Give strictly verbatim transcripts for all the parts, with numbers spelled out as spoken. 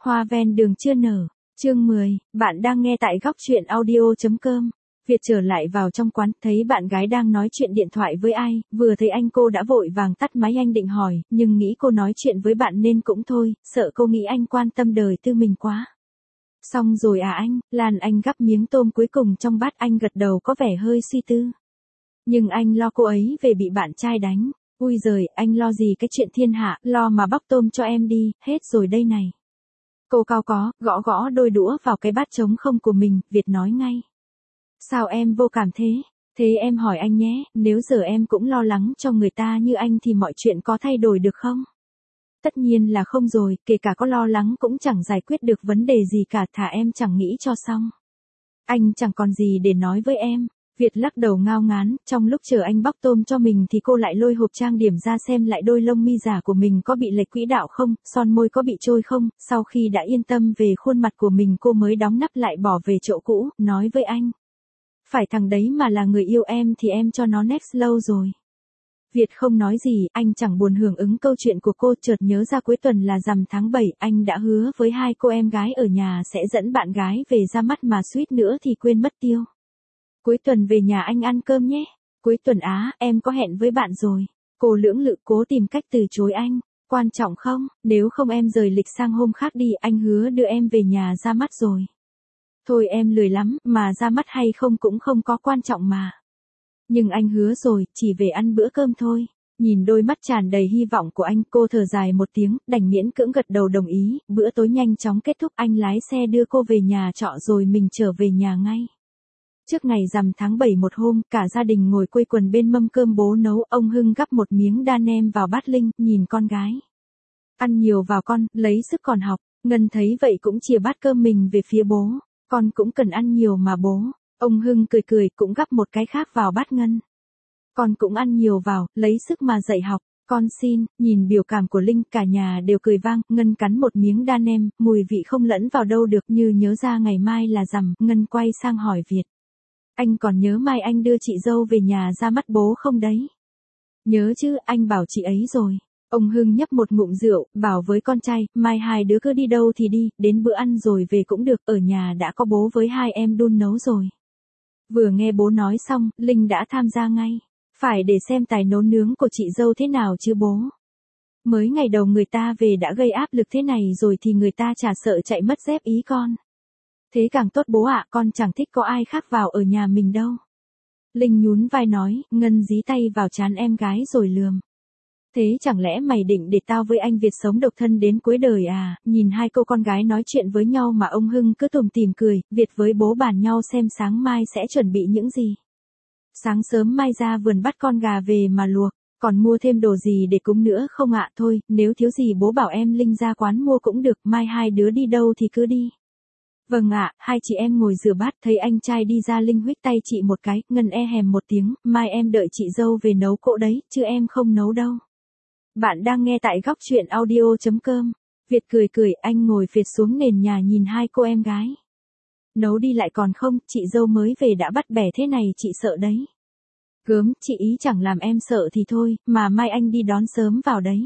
Hoa ven đường chưa nở. Chương mười, bạn đang nghe tại góc truyện audio.com. Việt trở lại vào trong quán, thấy bạn gái đang nói chuyện điện thoại với ai, vừa thấy anh cô đã vội vàng tắt máy. Anh định hỏi, nhưng nghĩ cô nói chuyện với bạn nên cũng thôi, sợ cô nghĩ anh quan tâm đời tư mình quá. Xong rồi à anh, Lan anh gắp miếng tôm cuối cùng trong bát. Anh gật đầu có vẻ hơi suy tư. Nhưng anh lo cô ấy về bị bạn trai đánh. Ui giời, anh lo gì cái chuyện thiên hạ, lo mà bóc tôm cho em đi, hết rồi đây này. Cô cao có, gõ gõ đôi đũa vào cái bát trống không của mình, Việt nói ngay. Sao em vô cảm thế? Thế em hỏi anh nhé, nếu giờ em cũng lo lắng cho người ta như anh thì mọi chuyện có thay đổi được không? Tất nhiên là không rồi, kể cả có lo lắng cũng chẳng giải quyết được vấn đề gì cả, thà em chẳng nghĩ cho xong. Anh chẳng còn gì để nói với em. Việt lắc đầu ngao ngán, trong lúc chờ anh bóc tôm cho mình thì cô lại lôi hộp trang điểm ra xem lại đôi lông mi giả của mình có bị lệch quỹ đạo không, son môi có bị trôi không. Sau khi đã yên tâm về khuôn mặt của mình cô mới đóng nắp lại bỏ về chỗ cũ, nói với anh. Phải thằng đấy mà là người yêu em thì em cho nó next lâu rồi. Việt không nói gì, anh chẳng buồn hưởng ứng câu chuyện của cô, chợt nhớ ra cuối tuần là rằm tháng bảy, anh đã hứa với hai cô em gái ở nhà sẽ dẫn bạn gái về ra mắt mà suýt nữa thì quên mất tiêu. Cuối tuần về nhà anh ăn cơm nhé. Cuối tuần á, em có hẹn với bạn rồi. Cô lưỡng lự cố tìm cách từ chối anh. Quan trọng không, nếu không em rời lịch sang hôm khác đi, anh hứa đưa em về nhà ra mắt rồi. Thôi em lười lắm, mà ra mắt hay không cũng không có quan trọng mà. Nhưng anh hứa rồi, chỉ về ăn bữa cơm thôi. Nhìn đôi mắt tràn đầy hy vọng của anh, cô thở dài một tiếng, đành miễn cưỡng gật đầu đồng ý. Bữa tối nhanh chóng kết thúc, anh lái xe đưa cô về nhà trọ rồi mình trở về nhà ngay. Trước ngày rằm tháng bảy một hôm, cả gia đình ngồi quây quần bên mâm cơm bố nấu, ông Hưng gắp một miếng đa nem vào bát Linh, nhìn con gái. Ăn nhiều vào con, lấy sức còn học. Ngân thấy vậy cũng chìa bát cơm mình về phía bố. Con cũng cần ăn nhiều mà bố. Ông Hưng cười cười cũng gắp một cái khác vào bát Ngân. Con cũng ăn nhiều vào, lấy sức mà dạy học. Con xin, nhìn biểu cảm của Linh, cả nhà đều cười vang. Ngân cắn một miếng đa nem, mùi vị không lẫn vào đâu được, như nhớ ra ngày mai là rằm. Ngân quay sang hỏi Việt. Anh còn nhớ mai anh đưa chị dâu về nhà ra mắt bố không đấy? Nhớ chứ, anh bảo chị ấy rồi. Ông Hưng nhấp một ngụm rượu, bảo với con trai, mai hai đứa cứ đi đâu thì đi, đến bữa ăn rồi về cũng được, ở nhà đã có bố với hai em đun nấu rồi. Vừa nghe bố nói xong, Linh đã tham gia ngay. Phải để xem tài nấu nướng của chị dâu thế nào chứ bố. Mới ngày đầu người ta về đã gây áp lực thế này rồi thì người ta chả sợ chạy mất dép ý con. Thế càng tốt bố ạ, con chẳng thích có ai khác vào ở nhà mình đâu. Linh nhún vai nói, Ngân dí tay vào trán em gái rồi lườm. Thế chẳng lẽ mày định để tao với anh Việt sống độc thân đến cuối đời à? Nhìn hai cô con gái nói chuyện với nhau mà ông Hưng cứ tủm tỉm cười. Việt với bố bàn nhau xem sáng mai sẽ chuẩn bị những gì. Sáng sớm mai ra vườn bắt con gà về mà luộc. Còn mua thêm đồ gì để cúng nữa không ạ? Thôi, nếu thiếu gì bố bảo em Linh ra quán mua cũng được. Mai hai đứa đi đâu thì cứ đi. Vâng ạ, hai chị em ngồi rửa bát, thấy anh trai đi ra Linh huých tay chị một cái. Ngân e hèm một tiếng, mai em đợi chị dâu về nấu cỗ đấy, chứ em không nấu đâu. Bạn đang nghe tại góc truyện audio.com. Việt cười cười, anh ngồi phệt xuống nền nhà nhìn hai cô em gái. Nấu đi lại còn không, chị dâu mới về đã bắt bẻ thế này chị sợ đấy. Gớm, chị ý chẳng làm em sợ thì thôi, mà mai anh đi đón sớm vào đấy.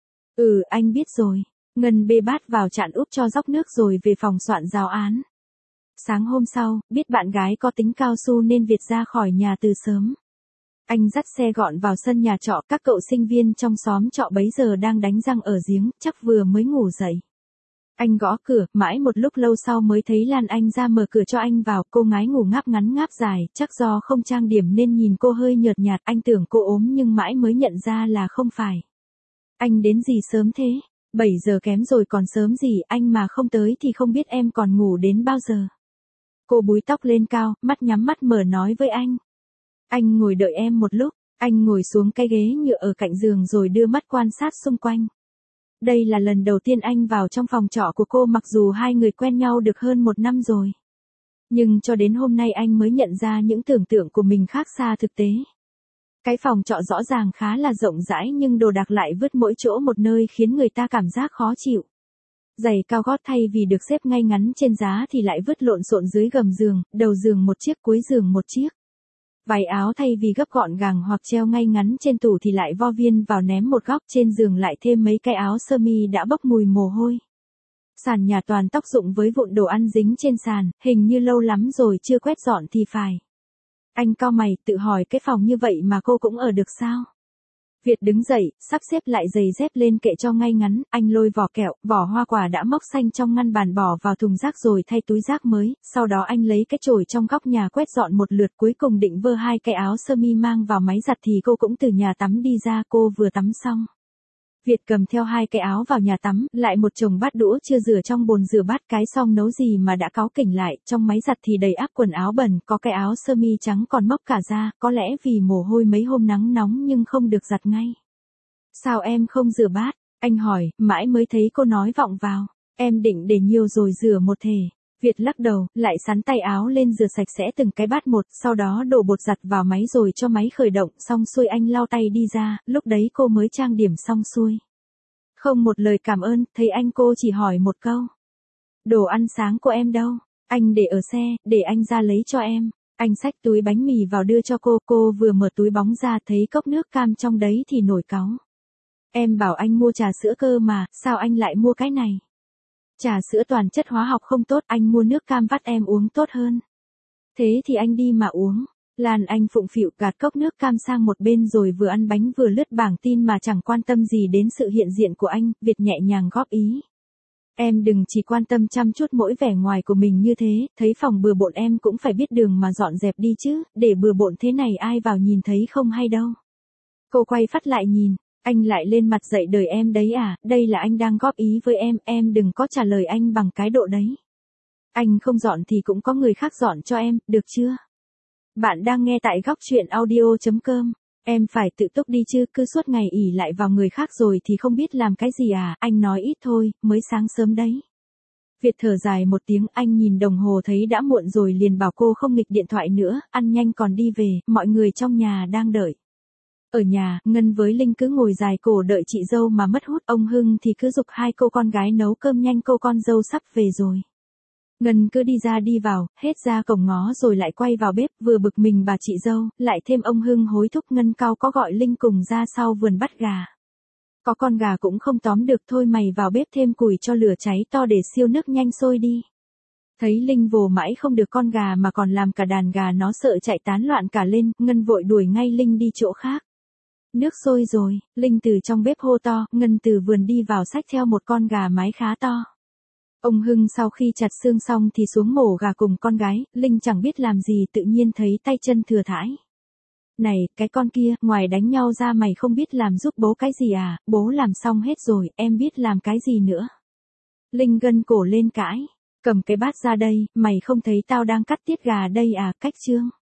Ừ, anh biết rồi. Ngân bê bát vào chạn úp cho dốc nước rồi về phòng soạn giáo án. Sáng hôm sau, biết bạn gái có tính cao su nên Việt ra khỏi nhà từ sớm. Anh dắt xe gọn vào sân nhà trọ, các cậu sinh viên trong xóm trọ bấy giờ đang đánh răng ở giếng, chắc vừa mới ngủ dậy. Anh gõ cửa, mãi một lúc lâu sau mới thấy Lan Anh ra mở cửa cho anh vào, cô gái ngủ ngáp ngắn ngáp dài, chắc do không trang điểm nên nhìn cô hơi nhợt nhạt, anh tưởng cô ốm nhưng mãi mới nhận ra là không phải. Anh đến gì sớm thế? bảy giờ kém rồi còn sớm gì, anh mà không tới thì không biết em còn ngủ đến bao giờ. Cô búi tóc lên cao, mắt nhắm mắt mở nói với anh. Anh ngồi đợi em một lúc, anh ngồi xuống cái ghế nhựa ở cạnh giường rồi đưa mắt quan sát xung quanh. Đây là lần đầu tiên anh vào trong phòng trọ của cô mặc dù hai người quen nhau được hơn một năm rồi. Nhưng cho đến hôm nay anh mới nhận ra những tưởng tượng của mình khác xa thực tế. Cái phòng trọ rõ ràng khá là rộng rãi nhưng đồ đạc lại vứt mỗi chỗ một nơi khiến người ta cảm giác khó chịu. Giày cao gót thay vì được xếp ngay ngắn trên giá thì lại vứt lộn xộn dưới gầm giường, đầu giường một chiếc cuối giường một chiếc. Váy áo thay vì gấp gọn gàng hoặc treo ngay ngắn trên tủ thì lại vo viên vào ném một góc, trên giường lại thêm mấy cái áo sơ mi đã bốc mùi mồ hôi. Sàn nhà toàn tóc rụng với vụn đồ ăn dính trên sàn, hình như lâu lắm rồi chưa quét dọn thì phải. Anh cau mày, tự hỏi cái phòng như vậy mà cô cũng ở được sao? Việt đứng dậy, sắp xếp lại giày dép lên kệ cho ngay ngắn, anh lôi vỏ kẹo, vỏ hoa quả đã mốc xanh trong ngăn bàn bỏ vào thùng rác rồi thay túi rác mới, sau đó anh lấy cái chổi trong góc nhà quét dọn một lượt, cuối cùng định vơ hai cái áo sơ mi mang vào máy giặt thì cô cũng từ nhà tắm đi ra, cô vừa tắm xong. Việt cầm theo hai cái áo vào nhà tắm, lại một chồng bát đũa chưa rửa trong bồn rửa bát, cái xong nấu gì mà đã cáu kỉnh lại, trong máy giặt thì đầy ắp quần áo bẩn, có cái áo sơ mi trắng còn mốc cả da, có lẽ vì mồ hôi mấy hôm nắng nóng nhưng không được giặt ngay. Sao em không rửa bát? Anh hỏi, mãi mới thấy cô nói vọng vào, em định để nhiều rồi rửa một thể. Việt lắc đầu, lại sắn tay áo lên rửa sạch sẽ từng cái bát một, sau đó đổ bột giặt vào máy rồi cho máy khởi động, xong xuôi anh lau tay đi ra, lúc đấy cô mới trang điểm xong xuôi. Không một lời cảm ơn, thấy anh cô chỉ hỏi một câu. Đồ ăn sáng của em đâu? Anh để ở xe, để anh ra lấy cho em. Anh xách túi bánh mì vào đưa cho cô, cô vừa mở túi bóng ra thấy cốc nước cam trong đấy thì nổi cáu. Em bảo anh mua trà sữa cơ mà, sao anh lại mua cái này? Trà sữa toàn chất hóa học không tốt, anh mua nước cam vắt em uống tốt hơn. Thế thì anh đi mà uống. Lan Anh phụng phịu gạt cốc nước cam sang một bên rồi vừa ăn bánh vừa lướt bảng tin mà chẳng quan tâm gì đến sự hiện diện của anh, Việt nhẹ nhàng góp ý. Em đừng chỉ quan tâm chăm chút mỗi vẻ ngoài của mình như thế, thấy phòng bừa bộn em cũng phải biết đường mà dọn dẹp đi chứ, để bừa bộn thế này ai vào nhìn thấy không hay đâu. Cô quay phát lại nhìn. Anh lại lên mặt dậy đời em đấy à, đây là anh đang góp ý với em, em đừng có trả lời anh bằng cái độ đấy. Anh không dọn thì cũng có người khác dọn cho em, được chưa? Bạn đang nghe tại góc chuyện audio chấm com. Em phải tự túc đi chứ, cứ suốt ngày ỷ lại vào người khác rồi thì không biết làm cái gì à, anh nói ít thôi, mới sáng sớm đấy. Việt thở dài một tiếng, anh nhìn đồng hồ thấy đã muộn rồi liền bảo cô không nghịch điện thoại nữa, ăn nhanh còn đi về, mọi người trong nhà đang đợi. Ở nhà, Ngân với Linh cứ ngồi dài cổ đợi chị dâu mà mất hút, ông Hưng thì cứ giục hai cô con gái nấu cơm nhanh, cô con dâu sắp về rồi. Ngân cứ đi ra đi vào, hết ra cổng ngó rồi lại quay vào bếp, vừa bực mình bà chị dâu, lại thêm ông Hưng hối thúc Ngân cao có gọi Linh cùng ra sau vườn bắt gà. Có con gà cũng không tóm được, thôi mày vào bếp thêm củi cho lửa cháy to để siêu nước nhanh sôi đi. Thấy Linh vồ mãi không được con gà mà còn làm cả đàn gà nó sợ chạy tán loạn cả lên, Ngân vội đuổi ngay Linh đi chỗ khác. Nước sôi rồi, Linh từ trong bếp hô to, Ngân từ vườn đi vào xách theo một con gà mái khá to. Ông Hưng sau khi chặt xương xong thì xuống mổ gà cùng con gái, Linh chẳng biết làm gì tự nhiên thấy tay chân thừa thãi. Này, cái con kia, ngoài đánh nhau ra mày không biết làm giúp bố cái gì à, bố làm xong hết rồi, em biết làm cái gì nữa. Linh gân cổ lên cãi, cầm cái bát ra đây, mày không thấy tao đang cắt tiết gà đây à, cách chương.